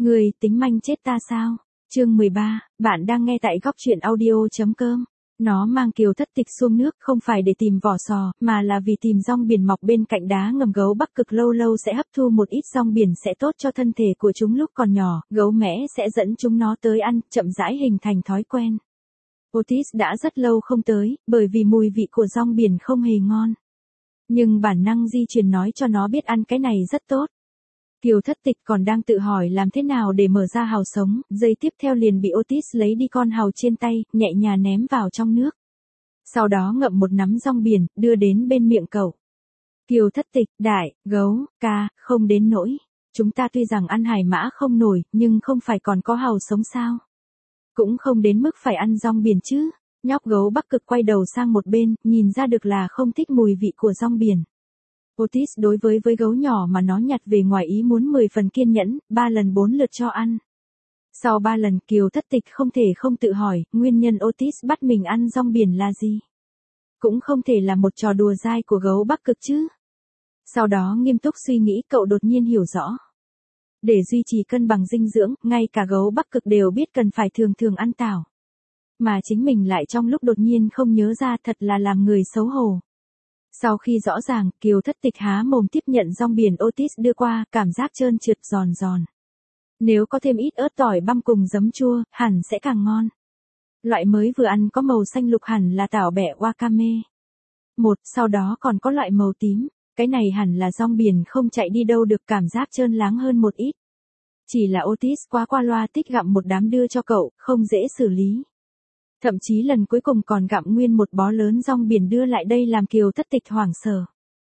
Người tính manh chết ta sao? Chương 13, bạn đang nghe tại góc truyện audio.com. Nó mang Kiều Thất Tịch xuống nước không phải để tìm vỏ sò, mà là vì tìm rong biển mọc bên cạnh đá ngầm. Gấu Bắc Cực lâu lâu sẽ hấp thu một ít rong biển sẽ tốt cho thân thể của chúng lúc còn nhỏ, gấu mẽ sẽ dẫn chúng nó tới ăn, chậm rãi hình thành thói quen. Otis đã rất lâu không tới, bởi vì mùi vị của rong biển không hề ngon. Nhưng bản năng di truyền nói cho nó biết ăn cái này rất tốt. Kiều Thất Tịch còn đang tự hỏi làm thế nào để mở ra hào sống, giây tiếp theo liền bị Otis lấy đi con hào trên tay, nhẹ nhàng ném vào trong nước. Sau đó ngậm một nắm rong biển, đưa đến bên miệng cậu. Kiều Thất Tịch, đại, gấu, ca, không đến nỗi. Chúng ta tuy rằng ăn hải mã không nổi, nhưng không phải còn có hào sống sao? Cũng không đến mức phải ăn rong biển chứ. Nhóc gấu Bắc Cực quay đầu sang một bên, nhìn ra được là không thích mùi vị của rong biển. Otis đối với gấu nhỏ mà nó nhặt về ngoài ý muốn 10 phần kiên nhẫn, 3 lần 4 lượt cho ăn. Sau 3 lần Kiều Thất Tịch không thể không tự hỏi, nguyên nhân Otis bắt mình ăn rong biển là gì? Cũng không thể là một trò đùa dai của gấu Bắc Cực chứ. Sau đó nghiêm túc suy nghĩ cậu đột nhiên hiểu rõ. Để duy trì cân bằng dinh dưỡng, ngay cả gấu Bắc Cực đều biết cần phải thường thường ăn tảo. Mà chính mình lại trong lúc đột nhiên không nhớ ra thật là làm người xấu hổ. Sau khi rõ ràng, Kiều Thất Tịch há mồm tiếp nhận rong biển Otis đưa qua, cảm giác trơn trượt giòn giòn. Nếu có thêm ít ớt tỏi băm cùng giấm chua, hẳn sẽ càng ngon. Loại mới vừa ăn có màu xanh lục hẳn là tảo bẹ wakame. Sau đó còn có loại màu tím, cái này hẳn là rong biển không chạy đi đâu được, cảm giác trơn láng hơn một ít. Chỉ là Otis quá qua loa tích gặm một đám đưa cho cậu, không dễ xử lý. Thậm chí lần cuối cùng còn gặm nguyên một bó lớn rong biển đưa lại đây làm Kiều Thất Tịch hoảng sợ.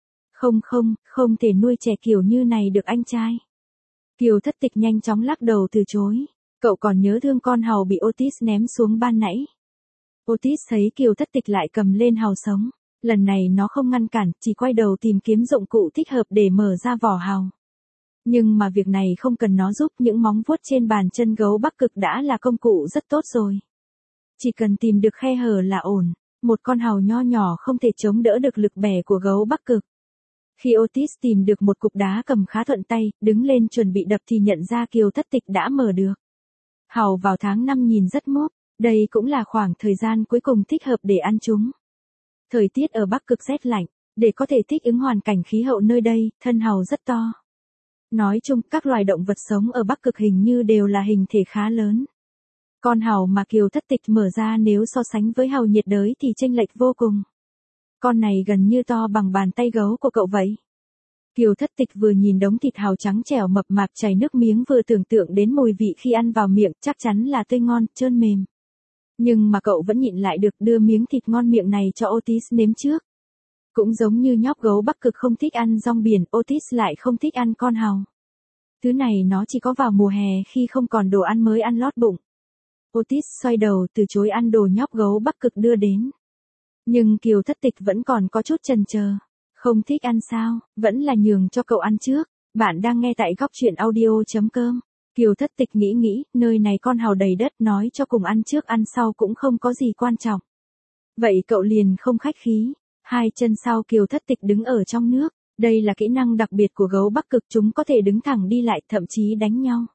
Không thể nuôi trẻ kiểu như này được anh trai. Kiều Thất Tịch nhanh chóng lắc đầu từ chối. Cậu còn nhớ thương con hàu bị Otis ném xuống ban nãy. Otis thấy Kiều Thất Tịch lại cầm lên hàu sống. Lần này nó không ngăn cản, chỉ quay đầu tìm kiếm dụng cụ thích hợp để mở ra vỏ hàu. Nhưng mà việc này không cần nó giúp, những móng vuốt trên bàn chân gấu Bắc Cực đã là công cụ rất tốt rồi. Chỉ cần tìm được khe hở là ổn, một con hàu nho nhỏ không thể chống đỡ được lực bẻ của gấu Bắc Cực. Khi Otis tìm được một cục đá cầm khá thuận tay, đứng lên chuẩn bị đập thì nhận ra Kiều Thất Tịch đã mở được. Hàu vào tháng 5 nhìn rất mốt, đây cũng là khoảng thời gian cuối cùng thích hợp để ăn chúng. Thời tiết ở Bắc Cực rét lạnh, để có thể thích ứng hoàn cảnh khí hậu nơi đây, thân hàu rất to. Nói chung, các loài động vật sống ở Bắc Cực hình như đều là hình thể khá lớn. Con hàu mà Kiều Thất Tịch mở ra nếu so sánh với hàu nhiệt đới thì chênh lệch vô cùng. Con này gần như to bằng bàn tay gấu của cậu vậy. Kiều Thất Tịch vừa nhìn đống thịt hàu trắng trẻo mập mạp chảy nước miếng, vừa tưởng tượng đến mùi vị khi ăn vào miệng, chắc chắn là tươi ngon, trơn mềm. Nhưng mà cậu vẫn nhịn lại được đưa miếng thịt ngon miệng này cho Otis nếm trước. Cũng giống như nhóc gấu Bắc Cực không thích ăn rong biển, Otis lại không thích ăn con hàu. Thứ này nó chỉ có vào mùa hè khi không còn đồ ăn mới ăn lót bụng. Otis xoay đầu từ chối ăn đồ nhóc gấu Bắc Cực đưa đến. Nhưng Kiều Thất Tịch vẫn còn có chút chần chờ. Không thích ăn sao, vẫn là nhường cho cậu ăn trước. Bạn đang nghe tại góc truyện audio.com. Kiều Thất Tịch nghĩ, nơi này con hàu đầy đất, nói cho cùng ăn trước ăn sau cũng không có gì quan trọng. Vậy cậu liền không khách khí. 2 chân sau Kiều Thất Tịch đứng ở trong nước. Đây là kỹ năng đặc biệt của gấu Bắc Cực, chúng có thể đứng thẳng đi lại, thậm chí đánh nhau.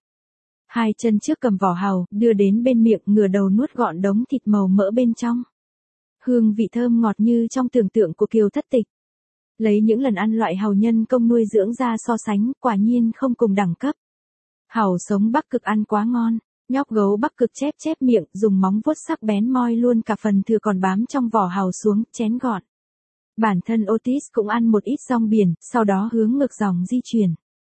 2 chân trước cầm vỏ hàu, đưa đến bên miệng, ngửa đầu nuốt gọn đống thịt màu mỡ bên trong. Hương vị thơm ngọt như trong tưởng tượng của Kiều Thất Tịch. Lấy những lần ăn loại hàu nhân công nuôi dưỡng ra so sánh, quả nhiên không cùng đẳng cấp. Hàu sống Bắc Cực ăn quá ngon. Nhóc gấu Bắc Cực chép miệng, dùng móng vuốt sắc bén moi luôn cả phần thừa còn bám trong vỏ hàu xuống, chén gọn. Bản thân Otis cũng ăn một ít rong biển, sau đó hướng ngược dòng di chuyển.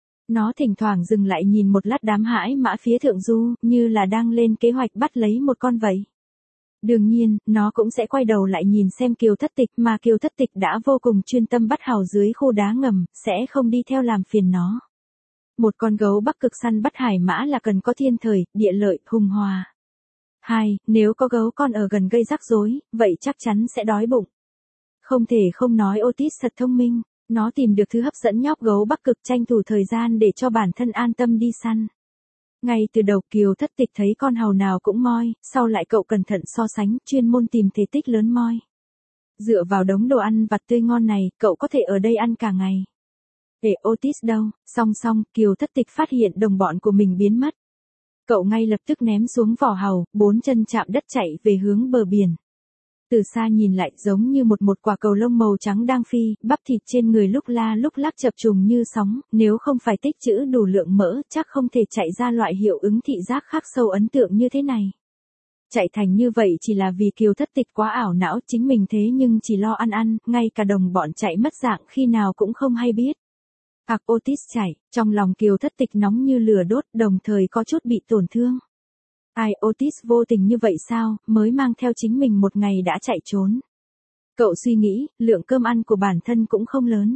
Nó thỉnh thoảng dừng lại nhìn một lát đám hải mã phía thượng du, như là đang lên kế hoạch bắt lấy một con vậy. Đương nhiên, nó cũng sẽ quay đầu lại nhìn xem Kiều Thất Tịch, mà Kiều Thất Tịch đã vô cùng chuyên tâm bắt hàu dưới khu đá ngầm, sẽ không đi theo làm phiền nó. Một con gấu Bắc Cực săn bắt hải mã là cần có thiên thời, địa lợi, hùng hòa. 2. Nếu có gấu con ở gần gây rắc rối, vậy chắc chắn sẽ đói bụng. Không thể không nói Otis thật thông minh. Nó tìm được thứ hấp dẫn nhóc gấu Bắc Cực, tranh thủ thời gian để cho bản thân an tâm đi săn. Ngay từ đầu Kiều Thất Tịch thấy con hàu nào cũng moi, sau lại cậu cẩn thận so sánh, chuyên môn tìm thể tích lớn moi. Dựa vào đống đồ ăn vặt tươi ngon này, cậu có thể ở đây ăn cả ngày. Otis đâu? Song Kiều Thất Tịch phát hiện đồng bọn của mình biến mất. Cậu ngay lập tức ném xuống vỏ hàu, 4 chân chạm đất chạy về hướng bờ biển. Từ xa nhìn lại giống như một quả cầu lông màu trắng đang phi, bắp thịt trên người lúc la lúc lắc chập trùng như sóng, nếu không phải tích trữ đủ lượng mỡ, chắc không thể chạy ra loại hiệu ứng thị giác khắc sâu ấn tượng như thế này. Chạy thành như vậy chỉ là vì Kiều Thất Tịch quá ảo não, chính mình thế nhưng chỉ lo ăn, ngay cả đồng bọn chạy mất dạng khi nào cũng không hay biết. Otis chạy, trong lòng Kiều Thất Tịch nóng như lửa đốt, đồng thời có chút bị tổn thương. Ai, Otis vô tình như vậy sao, mới mang theo chính mình một ngày đã chạy trốn. Cậu suy nghĩ, lượng cơm ăn của bản thân cũng không lớn.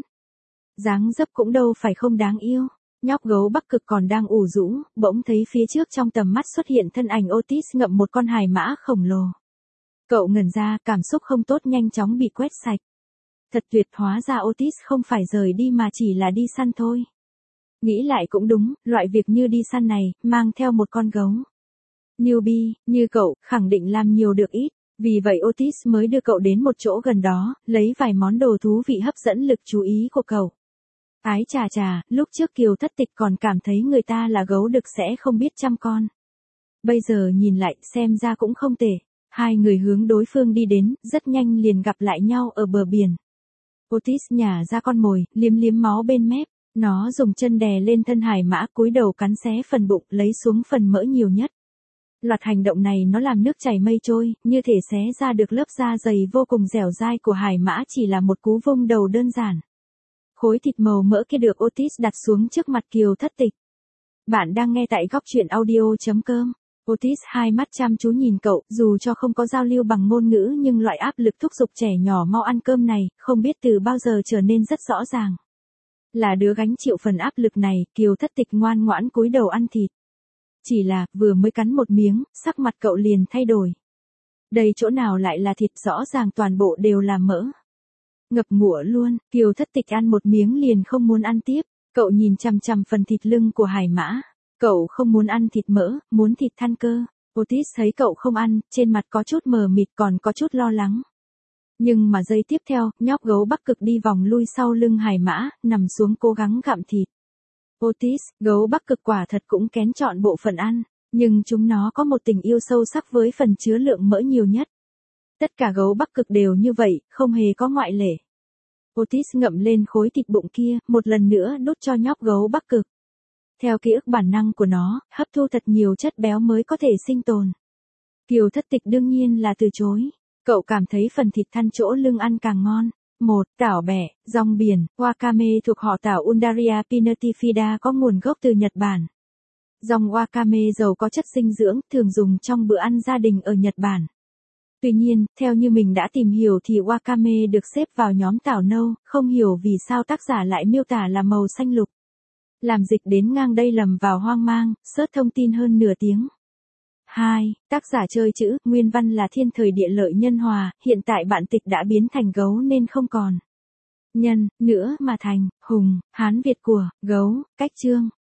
Dáng dấp cũng đâu phải không đáng yêu. Nhóc gấu Bắc Cực còn đang ủ rũ, bỗng thấy phía trước trong tầm mắt xuất hiện thân ảnh Otis ngậm một con hải mã khổng lồ. Cậu ngẩn ra, cảm xúc không tốt nhanh chóng bị quét sạch. Thật tuyệt, hóa ra Otis không phải rời đi mà chỉ là đi săn thôi. Nghĩ lại cũng đúng, loại việc như đi săn này, mang theo một con gấu newbie, như cậu, khẳng định làm nhiều được ít. Vì vậy Otis mới đưa cậu đến một chỗ gần đó, lấy vài món đồ thú vị hấp dẫn lực chú ý của cậu. Ái chà chà, lúc trước Kiều Thất Tịch còn cảm thấy người ta là gấu đực sẽ không biết chăm con. Bây giờ nhìn lại, xem ra cũng không tệ. Hai người hướng đối phương đi đến, rất nhanh liền gặp lại nhau ở bờ biển. Otis nhả ra con mồi, liếm liếm máu bên mép. Nó dùng chân đè lên thân hải mã, cúi đầu cắn xé phần bụng, lấy xuống phần mỡ nhiều nhất. Loạt hành động này nó làm nước chảy mây trôi, như thể xé ra được lớp da dày vô cùng dẻo dai của hải mã chỉ là một cú vung đầu đơn giản. Khối thịt màu mỡ kia được Otis đặt xuống trước mặt Kiều Thất Tịch. Bạn đang nghe tại góc truyện audio.com. Otis hai mắt chăm chú nhìn cậu, dù cho không có giao lưu bằng ngôn ngữ nhưng loại áp lực thúc giục trẻ nhỏ mau ăn cơm này, không biết từ bao giờ trở nên rất rõ ràng. Là đứa gánh chịu phần áp lực này, Kiều Thất Tịch ngoan ngoãn cúi đầu ăn thịt. Chỉ là, vừa mới cắn một miếng, sắc mặt cậu liền thay đổi. Đây chỗ nào lại là thịt, rõ ràng toàn bộ đều là mỡ. Ngập ngụa luôn, Kiều Thất Tịch ăn một miếng liền không muốn ăn tiếp, cậu nhìn chằm chằm phần thịt lưng của hải mã. Cậu không muốn ăn thịt mỡ, muốn thịt than cơ. Otis thấy cậu không ăn, trên mặt có chút mờ mịt còn có chút lo lắng. Nhưng mà giây tiếp theo, nhóc gấu Bắc Cực đi vòng lui sau lưng hải mã, nằm xuống cố gắng gặm thịt. Otis, gấu Bắc Cực quả thật cũng kén chọn bộ phận ăn, nhưng chúng nó có một tình yêu sâu sắc với phần chứa lượng mỡ nhiều nhất. Tất cả gấu Bắc Cực đều như vậy, không hề có ngoại lệ. Otis ngậm lên khối thịt bụng kia, một lần nữa đút cho nhóc gấu Bắc Cực. Theo ký ức bản năng của nó, hấp thu thật nhiều chất béo mới có thể sinh tồn. Kiều Thất Tịch đương nhiên là từ chối. Cậu cảm thấy phần thịt than chỗ lưng ăn càng ngon. 1. Tảo bẹ, rong biển, wakame thuộc họ tảo Undaria pinnatifida có nguồn gốc từ Nhật Bản. Rong wakame giàu có chất dinh dưỡng, thường dùng trong bữa ăn gia đình ở Nhật Bản. Tuy nhiên, theo như mình đã tìm hiểu thì wakame được xếp vào nhóm tảo nâu, không hiểu vì sao tác giả lại miêu tả là màu xanh lục. Làm dịch đến ngang đây lầm vào hoang mang, search thông tin hơn nửa tiếng. 2. Tác giả chơi chữ, nguyên văn là thiên thời địa lợi nhân hòa, hiện tại bạn tịch đã biến thành gấu nên không còn nhân, nữa mà thành, hùng, Hán Việt của, gấu, cách chương.